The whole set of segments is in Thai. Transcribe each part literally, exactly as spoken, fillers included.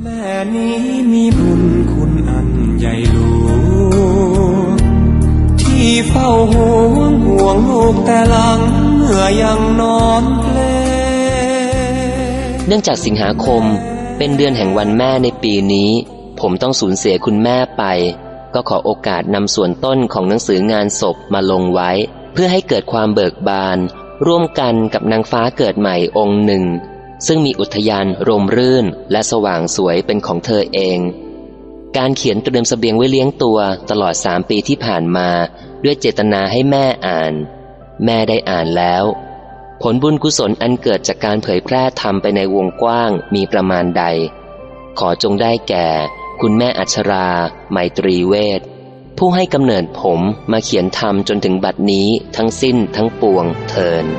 แม่นี้มีบุญคุณอันใหญ่หลวงที่เฝ้าห่วงห่วงลูกแต่หลังเมื่อยังนอนเพลเนื่องจากสิงหาคมเป็นเดือนแห่งวันแม่ในปีนี้ผมต้องสูญเสียคุณแม่ไปก็ขอโอกาสนำส่วนต้นของหนังสืองานศพมาลงไว้เพื่อให้เกิดความเบิกบานร่วมกันกับนางฟ้าเกิดใหม่องค์หนึ่งซึ่งมีอุทยานร่มรื่นและสว่างสวยเป็นของเธอเองการเขียนเตรียมเสบียงไว้เลี้ยงตัวตลอดสามปีที่ผ่านมาด้วยเจตนาให้แม่อ่านแม่ได้อ่านแล้วผลบุญกุศลอันเกิดจากการเผยแพร่ธรรมไปในวงกว้างมีประมาณใดขอจงได้แก่คุณแม่อัชราไมตรีเวชผู้ให้กำเนิดผมมาเขียนธรรมจนถึงบัดนี้ทั้งสิ้นทั้งปวงเทิน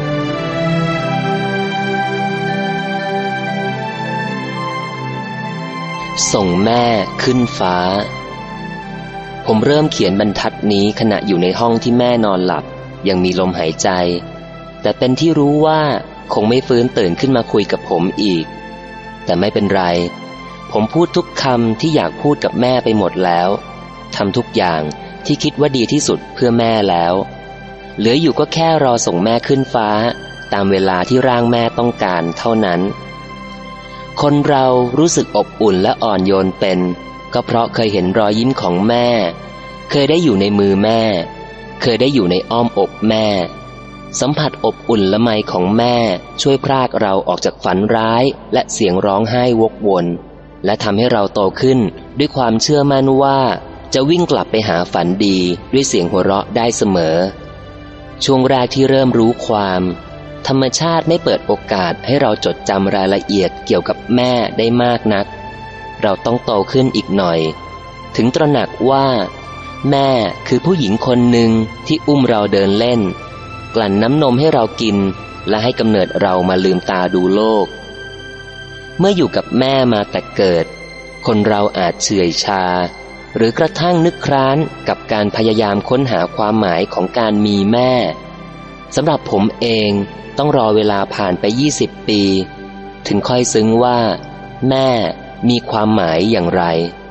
ส่งแม่ขึ้นฟ้าผมเริ่มเขียนบรรทัดนี้ขณะอยู่ในห้องที่แม่นอนหลับยังมีลมหายใจแต่เป็นที่รู้ว่าคงไม่ฟื้นตื่นขึ้นมาคุยกับผมอีกแต่ไม่เป็นไรผมพูดทุกคำที่อยากพูดกับแม่ไปหมดแล้วทำทุกอย่างที่คิดว่าดีที่สุดเพื่อแม่แล้วเหลืออยู่ก็แค่รอส่งแม่ขึ้นฟ้าตามเวลาที่ร่างแม่ต้องการเท่านั้นคนเรารู้สึกอบอุ่นและอ่อนโยนเป็นก็เพราะเคยเห็นรอยยิ้มของแม่เคยได้อยู่ในมือแม่เคยได้อยู่ในอ้อมอกแม่สัมผัสอบอุ่นละไมของแม่ช่วยพรากเราออกจากฝันร้ายและเสียงร้องไห้วกวนและทำให้เราโตขึ้นด้วยความเชื่อมั่นว่าจะวิ่งกลับไปหาฝันดีด้วยเสียงหัวเราะได้เสมอช่วงแรกที่เริ่มรู้ความธรรมชาติไม่เปิดโอกาสให้เราจดจำรายละเอียดเกี่ยวกับแม่ได้มากนักเราต้องโตขึ้นอีกหน่อยถึงตระหนักว่าแม่คือผู้หญิงคนหนึ่งที่อุ้มเราเดินเล่นกลั่นน้ำนมให้เรากินและให้กำเนิดเรามาลืมตาดูโลกเมื่ออยู่กับแม่มาแต่เกิดคนเราอาจเฉื่อยชาหรือกระทั่งนึกคร้านกับการพยายามค้นหาความหมายของการมีแม่สำหรับผมเองต้องรอเวลาผ่านไปยี่สิบปีถึงค่อยซึ้งว่าแม่มีความหมายอย่างไร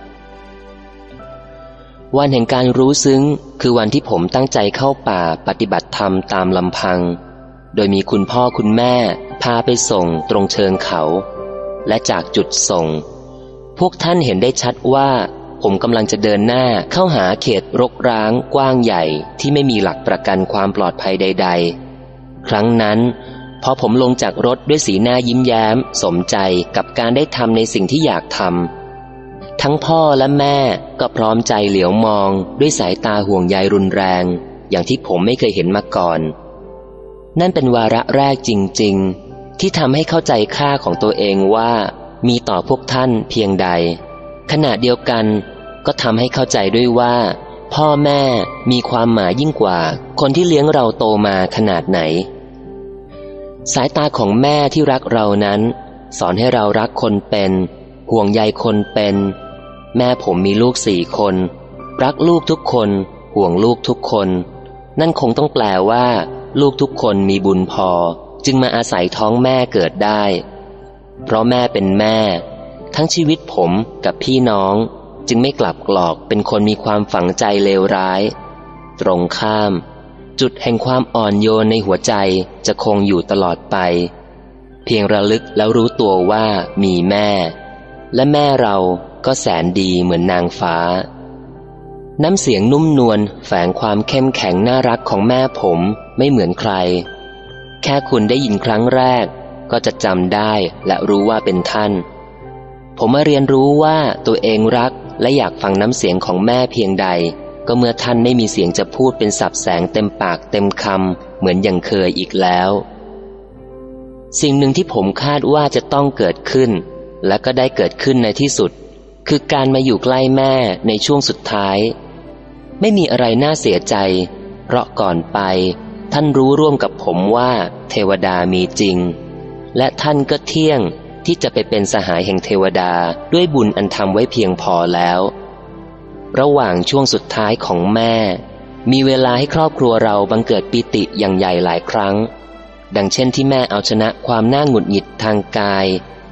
วันแห่งการรู้ซึ้งคือวันที่ผมตั้งใจเข้าป่าปฏิบัติธรรมตามลำพังโดยมีคุณพ่อคุณแม่พาไปส่งตรงเชิงเขาและจากจุดส่งพวกท่านเห็นได้ชัดว่าผมกำลังจะเดินหน้าเข้าหาเขตรกร้างกว้างใหญ่ที่ไม่มีหลักประกันความปลอดภัยใดๆครั้งนั้นพอผมลงจากรถด้วยสีหน้ายิ้มแย้มสมใจกับการได้ทำในสิ่งที่อยากทำทั้งพ่อและแม่ก็พร้อมใจเหลียวมองด้วยสายตาห่วงใยรุนแรงอย่างที่ผมไม่เคยเห็นมาก่อนนั่นเป็นวาระแรกจริงๆที่ทำให้เข้าใจค่าของตัวเองว่ามีต่อพวกท่านเพียงใดขณะเดียวกันก็ทำให้เข้าใจด้วยว่าพ่อแม่มีความหมายยิ่งกว่าคนที่เลี้ยงเราโตมาขนาดไหนสายตาของแม่ที่รักเรานั้นสอนให้เรารักคนเป็นห่วงใยคนเป็นแม่ผมมีลูกสี่คนรักลูกทุกคนห่วงลูกทุกคนนั่นคงต้องแปลว่าลูกทุกคนมีบุญพอจึงมาอาศัยท้องแม่เกิดได้เพราะแม่เป็นแม่ทั้งชีวิตผมกับพี่น้องจึงไม่กลับกรอกเป็นคนมีความฝังใจเลวร้ายตรงข้ามจุดแห่งความอ่อนโยนในหัวใจจะคงอยู่ตลอดไปเพียงระลึกแล้วรู้ตัวว่ามีแม่และแม่เราก็แสนดีเหมือนนางฟ้าน้ำเสียงนุ่มนวลแฝงความเข้มแข็งน่ารักของแม่ผมไม่เหมือนใครแค่คุณได้ยินครั้งแรกก็จะจำได้และรู้ว่าเป็นท่านผมมาเรียนรู้ว่าตัวเองรักและอยากฟังน้ำเสียงของแม่เพียงใดก็เมื่อท่านไม่มีเสียงจะพูดเป็นสับแสงเต็มปากเต็มคำเหมือนอย่างเคยอีกแล้วสิ่งหนึ่งที่ผมคาดว่าจะต้องเกิดขึ้นและก็ได้เกิดขึ้นในที่สุดคือการมาอยู่ใกล้แม่ในช่วงสุดท้ายไม่มีอะไรน่าเสียใจเพราะก่อนไปท่านรู้ร่วมกับผมว่าเทวดามีจริงและท่านก็เที่ยงที่จะไปเป็นสหายแห่งเทวดาด้วยบุญอันทำไว้เพียงพอแล้วระหว่างช่วงสุดท้ายของแม่มีเวลาให้ครอบครัวเราบังเกิดปิติอย่างใหญ่หลายครั้งดังเช่นที่แม่เอาชนะความน่าหงุดหงิดทางกาย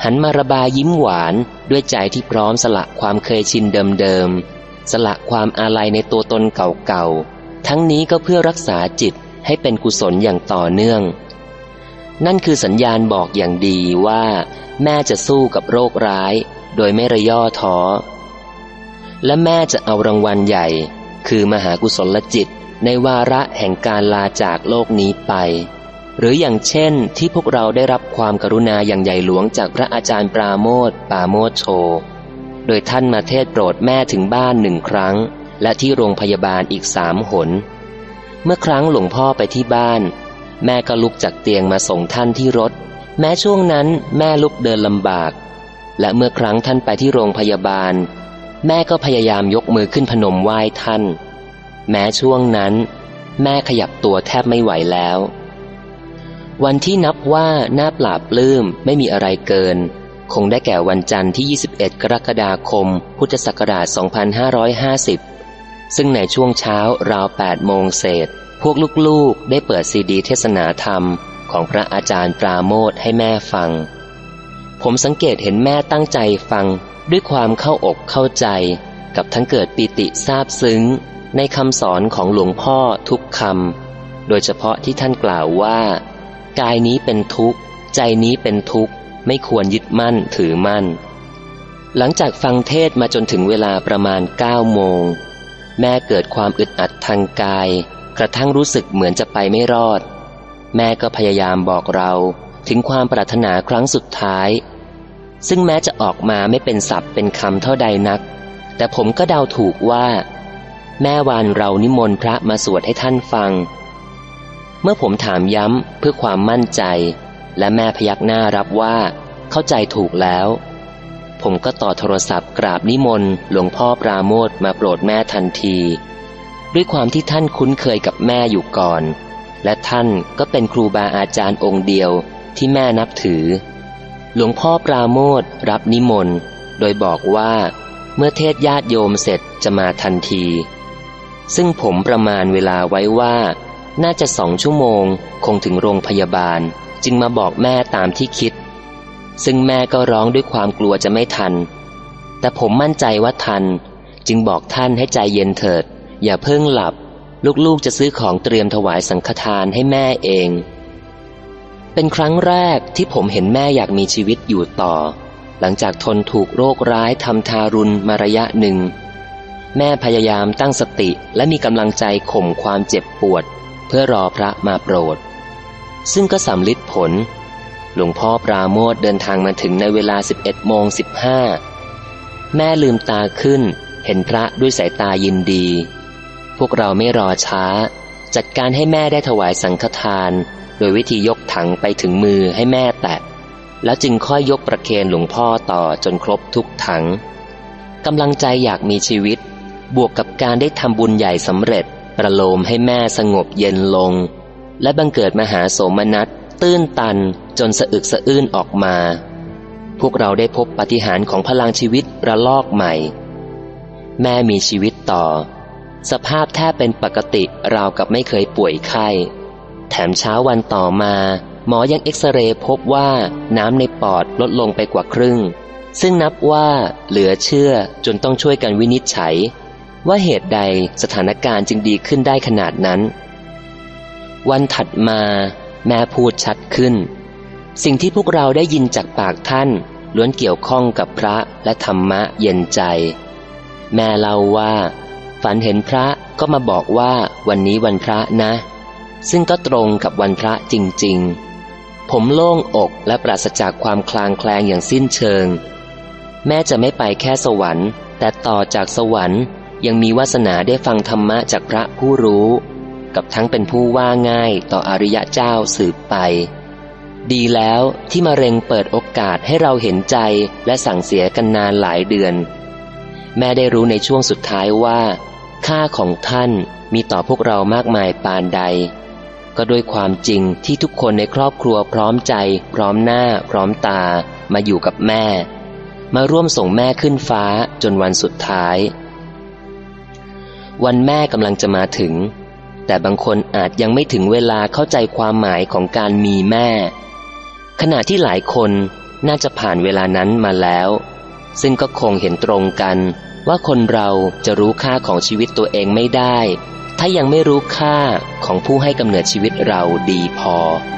หันมาระบายยิ้มหวานด้วยใจที่พร้อมสละความเคยชินเดิมๆสละความอาลัยในตัวตนเก่าๆทั้งนี้ก็เพื่อรักษาจิตให้เป็นกุศลอย่างต่อเนื่องนั่นคือสัญญาณบอกอย่างดีว่าแม่จะสู้กับโรคร้ายโดยไม่ระย่อท้อและแม่จะเอารางวัลใหญ่คือมหากุศลจิตในวาระแห่งการลาจากโลกนี้ไปหรืออย่างเช่นที่พวกเราได้รับความกรุณาอย่างใหญ่หลวงจากพระอาจารย์ปราโมทย์ปราโมทย์โชโดยท่านมาเทศโปรดแม่ถึงบ้านหนึ่งครั้งและที่โรงพยาบาลอีกสามหนเมื่อครั้งหลวงพ่อไปที่บ้านแม่ก็ลุกจากเตียงมาส่งท่านที่รถแม้ช่วงนั้นแม่ลุกเดินลำบากและเมื่อครั้งท่านไปที่โรงพยาบาลแม่ก็พยายามยกมือขึ้นพนมไหว้ท่านแม้ช่วงนั้นแม่ขยับตัวแทบไม่ไหวแล้ววันที่นับว่าน่าปลาบปลื้มไม่มีอะไรเกินคงได้แก่วันจันทร์ที่ยี่สิบเอ็ดกรกฎาคมพุทธศักราชสองพันห้าร้อยห้าสิบซึ่งในช่วงเช้าราวแปดโมงเศษพวกลูกๆได้เปิดซีดีเทศนาธรรมของพระอาจารย์ปราโมทย์ให้แม่ฟังผมสังเกตเห็นแม่ตั้งใจฟังด้วยความเข้าอกเข้าใจกับทั้งเกิดปิติซาบซึ้งในคำสอนของหลวงพ่อทุกคำโดยเฉพาะที่ท่านกล่าวว่ากายนี้เป็นทุกข์ใจนี้เป็นทุกข์ไม่ควรยึดมั่นถือมั่นหลังจากฟังเทศมาจนถึงเวลาประมาณเก้าโมงแม่เกิดความอึดอัดทางกายกระทั่งรู้สึกเหมือนจะไปไม่รอดแม่ก็พยายามบอกเราถึงความปรารถนาครั้งสุดท้ายซึ่งแม้จะออกมาไม่เป็นศัพท์เป็นคำเท่าใดนักแต่ผมก็เดาถูกว่าแม่วานเรานิมนต์พระมาสวดให้ท่านฟังเมื่อผมถามย้ำเพื่อความมั่นใจและแม่พยักหน้ารับว่าเข้าใจถูกแล้วผมก็ต่อโทรศัพท์กราบนิมนต์หลวงพ่อปราโมทย์มาโปรดแม่ทันทีด้วยความที่ท่านคุ้นเคยกับแม่อยู่ก่อนและท่านก็เป็นครูบาอาจารย์องค์เดียวที่แม่นับถือหลวงพ่อปราโมทย์รับนิมนต์โดยบอกว่าเมื่อเทศญาติโยมเสร็จจะมาทันทีซึ่งผมประมาณเวลาไว้ว่าน่าจะสองชั่วโมงคงถึงโรงพยาบาลจึงมาบอกแม่ตามที่คิดซึ่งแม่ก็ร้องด้วยความกลัวจะไม่ทันแต่ผมมั่นใจว่าทันจึงบอกท่านให้ใจเย็นเถิดอย่าเพิ่งหลับลูกๆจะซื้อของเตรียมถวายสังฆทานให้แม่เองเป็นครั้งแรกที่ผมเห็นแม่อยากมีชีวิตอยู่ต่อหลังจากทนถูกโรคร้ายทำทารุณมาระยะหนึ่งแม่พยายามตั้งสติและมีกำลังใจข่มความเจ็บปวดเพื่อรอพระมาโปรดซึ่งก็สำลิดผลหลวงพ่อปราโมทย์เดินทางมาถึงในเวลา สิบเอ็ดโมงสิบห้า แม่ลืมตาขึ้นเห็นพระด้วยสายตายินดีพวกเราไม่รอช้าจัดการให้แม่ได้ถวายสังฆทานโดยวิธียกถังไปถึงมือให้แม่แตะแล้วจึงค่อยยกประเคนหลวงพ่อต่อจนครบทุกถังกำลังใจอยากมีชีวิตบวกกับการได้ทำบุญใหญ่สำเร็จประโลมให้แม่สงบเย็นลงและบังเกิดมหาโสมนัสตื้นตันจนสะอึกสะอื้นออกมาพวกเราได้พบปาฏิหาริย์ของพลังชีวิตระลอกใหม่แม่มีชีวิตต่อสภาพแทบเป็นปกติราวกับไม่เคยป่วยไข้แถมเช้าวันต่อมาหมอยังเอ็กซเรย์พบว่าน้ำในปอดลดลงไปกว่าครึ่งซึ่งนับว่าเหลือเชื่อจนต้องช่วยกันวินิจฉัยว่าเหตุใดสถานการณ์จึงดีขึ้นได้ขนาดนั้นวันถัดมาแม่พูดชัดขึ้นสิ่งที่พวกเราได้ยินจากปากท่านล้วนเกี่ยวข้องกับพระและธรรมะเย็นใจแม่เล่าว่าฝันเห็นพระก็มาบอกว่าวันนี้วันพระนะซึ่งก็ตรงกับวันพระจริงๆผมโล่งอกและปราศจากความคลางแคลงอย่างสิ้นเชิงแม่จะไม่ไปแค่สวรรค์แต่ต่อจากสวรรค์ยังมีวาสนาได้ฟังธรรมะจากพระผู้รู้กับทั้งเป็นผู้ว่าง่ายต่ออริยเจ้าสืบไปดีแล้วที่มะเร็งเปิดโอกาสให้เราเห็นใจและสั่งเสียกันนานหลายเดือนแม่ได้รู้ในช่วงสุดท้ายว่าค่าของท่านมีต่อพวกเรามากมายปานใดก็ด้วยความจริงที่ทุกคนในครอบครัวพร้อมใจพร้อมหน้าพร้อมตามาอยู่กับแม่มาร่วมส่งแม่ขึ้นฟ้าจนวันสุดท้ายวันแม่กำลังจะมาถึงแต่บางคนอาจยังไม่ถึงเวลาเข้าใจความหมายของการมีแม่ขณะที่หลายคนน่าจะผ่านเวลานั้นมาแล้วซึ่งก็คงเห็นตรงกันว่าคนเราจะรู้ค่าของชีวิตตัวเองไม่ได้ถ้ายังไม่รู้ค่าของผู้ให้กำเนิดชีวิตเราดีพอ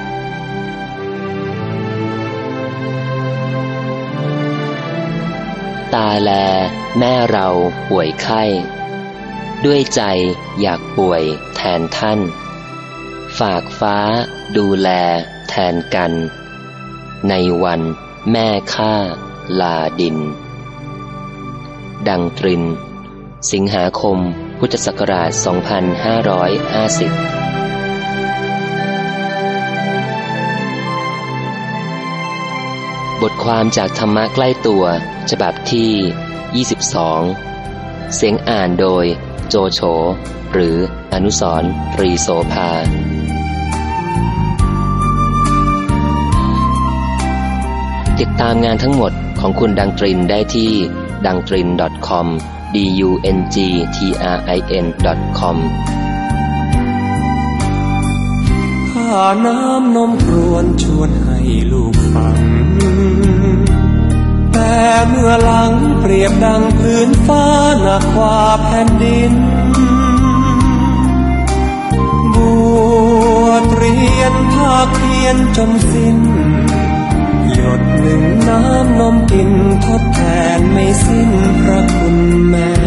ตาแลแม่เราป่วยไข้ด้วยใจอยากป่วยแทนท่านฝากฟ้าดูแลแทนกันในวันแม่ข้าลาดินดังตรินสิงหาคมพุทธศักราชสองพันห้าร้อยห้าสิบบทความจากธรรมะใกล้ตัวฉบับที่ยี่สิบสองเสียงอ่านโดยโจโฉหรืออนุสรณ์ ตรีโสภาติดตามงานทั้งหมดของคุณดังตรินได้ที่ดังตริน ดอท คอม ดี ยู เอ็น จี ที อาร์ ไอ เอ็น ดอท คอมข้าน้ำนมครวญชวนให้ลูกฟังแต่เมื่อหลังเปรียบดังพื้นฟ้าหนักกว่าแผ่นดินบวชเรียนภาคเพียรจนสิ้นหยดหนึ่งน้ำนมกินทดแทนไม่สิ้นพระคุณแม่